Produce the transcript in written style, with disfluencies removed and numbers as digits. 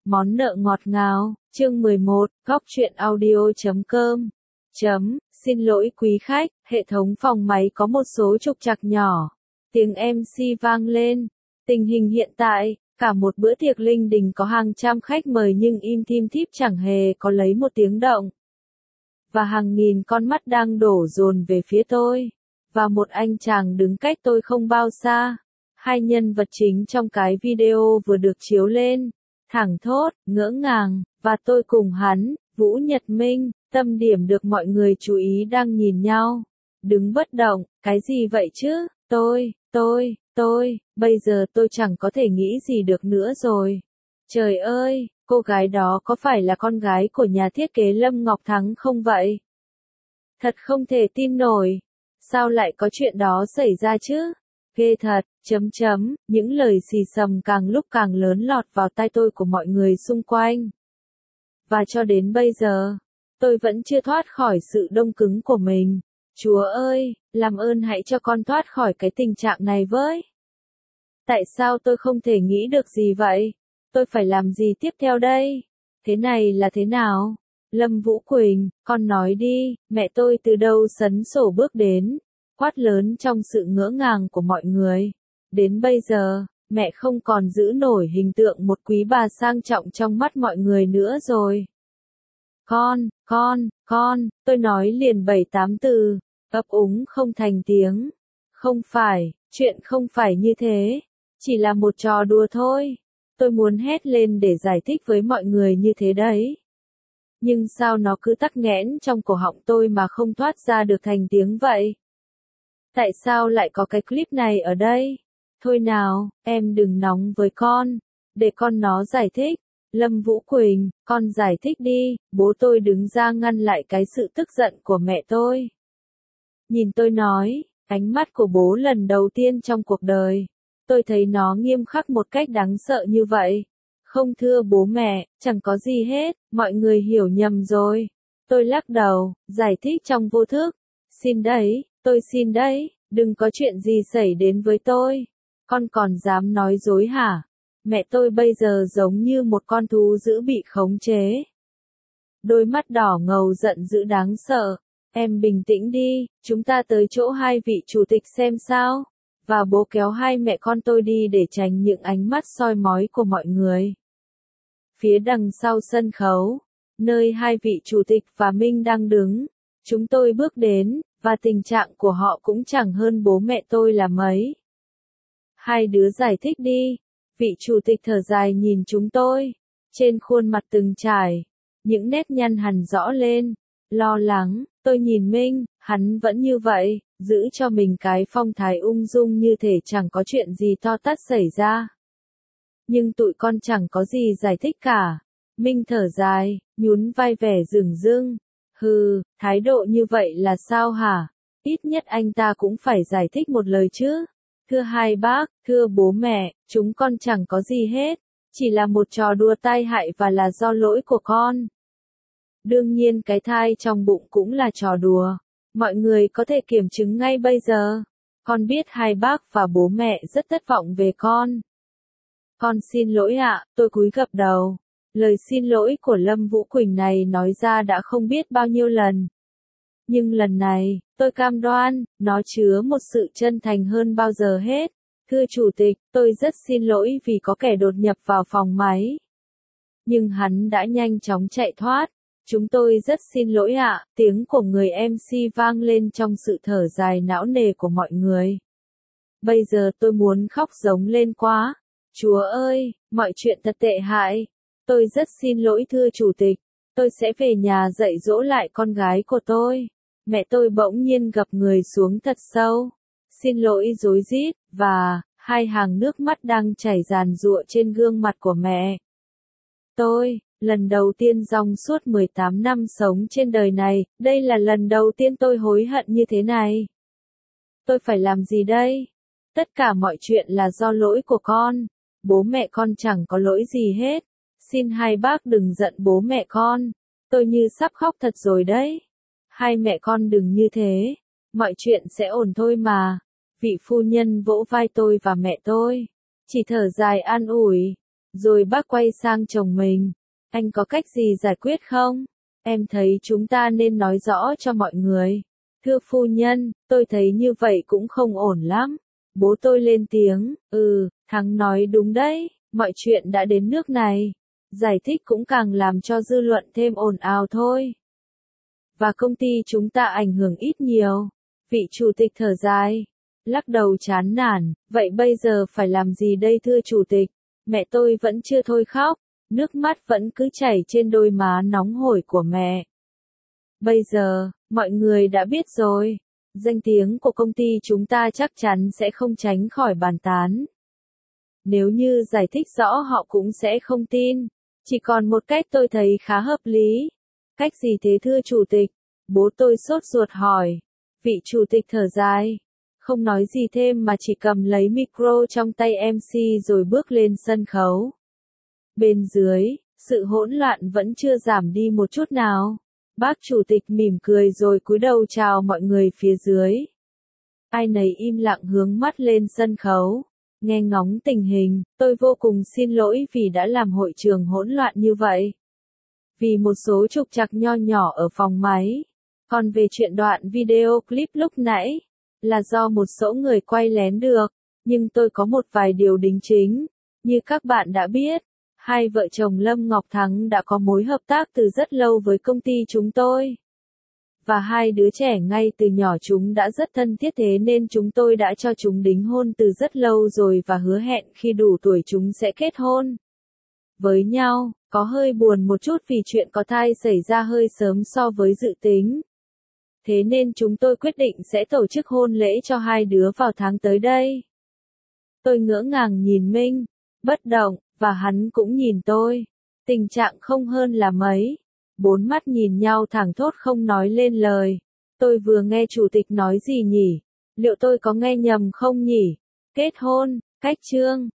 Món nợ ngọt ngào, chương 11, góc truyện audio.com. Xin lỗi quý khách, hệ thống phòng máy có một số trục trặc nhỏ. Tiếng MC vang lên. Tình hình hiện tại, cả một bữa tiệc linh đình có hàng trăm khách mời nhưng im tim thíp chẳng hề có lấy một tiếng động. Và hàng nghìn con mắt đang đổ dồn về phía tôi. Và một anh chàng đứng cách tôi không bao xa. Hai nhân vật chính trong cái video vừa được chiếu lên. Thẳng thốt, ngỡ ngàng, và tôi cùng hắn, Vũ Nhật Minh, tâm điểm được mọi người chú ý đang nhìn nhau. Đứng bất động, cái gì vậy chứ? Bây giờ tôi chẳng có thể nghĩ gì được nữa rồi. Trời ơi, cô gái đó có phải là con gái của nhà thiết kế Lâm Ngọc Thắng không vậy? Thật không thể tin nổi. Sao lại có chuyện đó xảy ra chứ? Ghê thật, những lời xì xầm càng lúc càng lớn lọt vào tai tôi của mọi người xung quanh. Và cho đến bây giờ, tôi vẫn chưa thoát khỏi sự đông cứng của mình. Chúa ơi, làm ơn hãy cho con thoát khỏi cái tình trạng này với. Tại sao tôi không thể nghĩ được gì vậy? Tôi phải làm gì tiếp theo đây? Thế này là thế nào? Lâm Vũ Quỳnh, con nói đi, mẹ tôi từ đâu sấn sổ bước đến, quát lớn trong sự ngỡ ngàng của mọi người. Đến bây giờ, mẹ không còn giữ nổi hình tượng một quý bà sang trọng trong mắt mọi người nữa rồi. Con, tôi nói liền 7-8 từ, ấp úng không thành tiếng. Không phải, chuyện không phải như thế, chỉ là một trò đùa thôi. Tôi muốn hét lên để giải thích với mọi người như thế đấy. Nhưng sao nó cứ tắc nghẽn trong cổ họng tôi mà không thoát ra được thành tiếng vậy? Tại sao lại có cái clip này ở đây? Thôi nào, em đừng nóng với con, để con nó giải thích. Lâm Vũ Quỳnh, con giải thích đi, bố tôi đứng ra ngăn lại cái sự tức giận của mẹ tôi. Nhìn tôi nói, ánh mắt của bố lần đầu tiên trong cuộc đời, tôi thấy nó nghiêm khắc một cách đáng sợ như vậy. Không thưa bố mẹ, chẳng có gì hết, mọi người hiểu nhầm rồi. Tôi lắc đầu, giải thích trong vô thức. Xin đấy, tôi xin đấy, đừng có chuyện gì xảy đến với tôi. Con còn dám nói dối hả? Mẹ tôi bây giờ giống như một con thú dữ bị khống chế. Đôi mắt đỏ ngầu giận dữ đáng sợ. Em bình tĩnh đi, chúng ta tới chỗ hai vị chủ tịch xem sao. Và bố kéo hai mẹ con tôi đi để tránh những ánh mắt soi mói của mọi người. Phía đằng sau sân khấu, nơi hai vị chủ tịch và Minh đang đứng, chúng tôi bước đến, và tình trạng của họ cũng chẳng hơn bố mẹ tôi là mấy. Hai đứa giải thích đi. Vị chủ tịch thở dài nhìn chúng tôi. Trên khuôn mặt từng trải, những nét nhăn hằn rõ lên. Lo lắng, tôi nhìn Minh, hắn vẫn như vậy, giữ cho mình cái phong thái ung dung như thể chẳng có chuyện gì to tát xảy ra. Nhưng tụi con chẳng có gì giải thích cả. Minh thở dài, nhún vai vẻ dửng dưng. Hừ, thái độ như vậy là sao hả? Ít nhất anh ta cũng phải giải thích một lời chứ. Thưa hai bác, thưa bố mẹ, chúng con chẳng có gì hết. Chỉ là một trò đùa tai hại và là do lỗi của con. Đương nhiên cái thai trong bụng cũng là trò đùa. Mọi người có thể kiểm chứng ngay bây giờ. Con biết hai bác và bố mẹ rất thất vọng về con. Con xin lỗi ạ, tôi cúi gập đầu. Lời xin lỗi của Lâm Vũ Quỳnh này nói ra đã không biết bao nhiêu lần. Nhưng lần này, tôi cam đoan, nó chứa một sự chân thành hơn bao giờ hết. Thưa Chủ tịch, tôi rất xin lỗi vì có kẻ đột nhập vào phòng máy. Nhưng hắn đã nhanh chóng chạy thoát. Chúng tôi rất xin lỗi ạ, tiếng của người MC vang lên trong sự thở dài não nề của mọi người. Bây giờ tôi muốn khóc giống lên quá. Chúa ơi, mọi chuyện thật tệ hại. Tôi rất xin lỗi thưa Chủ tịch. Tôi sẽ về nhà dạy dỗ lại con gái của tôi. Mẹ tôi bỗng nhiên gập người xuống thật sâu. Xin lỗi rối rít, và hai hàng nước mắt đang chảy ràn rụa trên gương mặt của mẹ. Tôi, lần đầu tiên trong suốt 18 năm sống trên đời này, đây là lần đầu tiên tôi hối hận như thế này. Tôi phải làm gì đây? Tất cả mọi chuyện là do lỗi của con. Bố mẹ con chẳng có lỗi gì hết. Xin hai bác đừng giận bố mẹ con. Tôi như sắp khóc thật rồi đấy. Hai mẹ con đừng như thế. Mọi chuyện sẽ ổn thôi mà. Vị phu nhân vỗ vai tôi và mẹ tôi. Chỉ thở dài an ủi. Rồi bác quay sang chồng mình. Anh có cách gì giải quyết không? Em thấy chúng ta nên nói rõ cho mọi người. Thưa phu nhân, tôi thấy như vậy cũng không ổn lắm. Bố tôi lên tiếng, Thắng nói đúng đấy, mọi chuyện đã đến nước này. Giải thích cũng càng làm cho dư luận thêm ồn ào thôi. Và công ty chúng ta ảnh hưởng ít nhiều. Vị chủ tịch thở dài, lắc đầu chán nản, vậy bây giờ phải làm gì đây thưa chủ tịch? Mẹ tôi vẫn chưa thôi khóc, nước mắt vẫn cứ chảy trên đôi má nóng hổi của mẹ. Bây giờ, mọi người đã biết rồi, danh tiếng của công ty chúng ta chắc chắn sẽ không tránh khỏi bàn tán. Nếu như giải thích rõ họ cũng sẽ không tin. Chỉ còn một cách tôi thấy khá hợp lý. Cách gì thế thưa chủ tịch? Bố tôi sốt ruột hỏi. Vị chủ tịch thở dài. Không nói gì thêm mà chỉ cầm lấy micro trong tay MC rồi bước lên sân khấu. Bên dưới, sự hỗn loạn vẫn chưa giảm đi một chút nào. Bác chủ tịch mỉm cười rồi cúi đầu chào mọi người phía dưới. Ai nấy im lặng hướng mắt lên sân khấu. Nghe ngóng tình hình, tôi vô cùng xin lỗi vì đã làm hội trường hỗn loạn như vậy. Vì một số trục trặc nho nhỏ ở phòng máy. Còn về chuyện đoạn video clip lúc nãy, là do một số người quay lén được. Nhưng tôi có một vài điều đính chính. Như các bạn đã biết, hai vợ chồng Lâm Ngọc Thắng đã có mối hợp tác từ rất lâu với công ty chúng tôi. Và hai đứa trẻ ngay từ nhỏ chúng đã rất thân thiết, thế nên chúng tôi đã cho chúng đính hôn từ rất lâu rồi và hứa hẹn khi đủ tuổi chúng sẽ kết hôn với nhau. Có hơi buồn một chút vì chuyện có thai xảy ra hơi sớm so với dự tính. Thế nên chúng tôi quyết định sẽ tổ chức hôn lễ cho hai đứa vào tháng tới đây. Tôi ngỡ ngàng nhìn Minh, bất động, và hắn cũng nhìn tôi. Tình trạng không hơn là mấy. Bốn mắt nhìn nhau thẳng thốt không nói lên lời. Tôi vừa nghe chủ tịch nói gì nhỉ? Liệu tôi có nghe nhầm không nhỉ? Kết hôn, cách chương.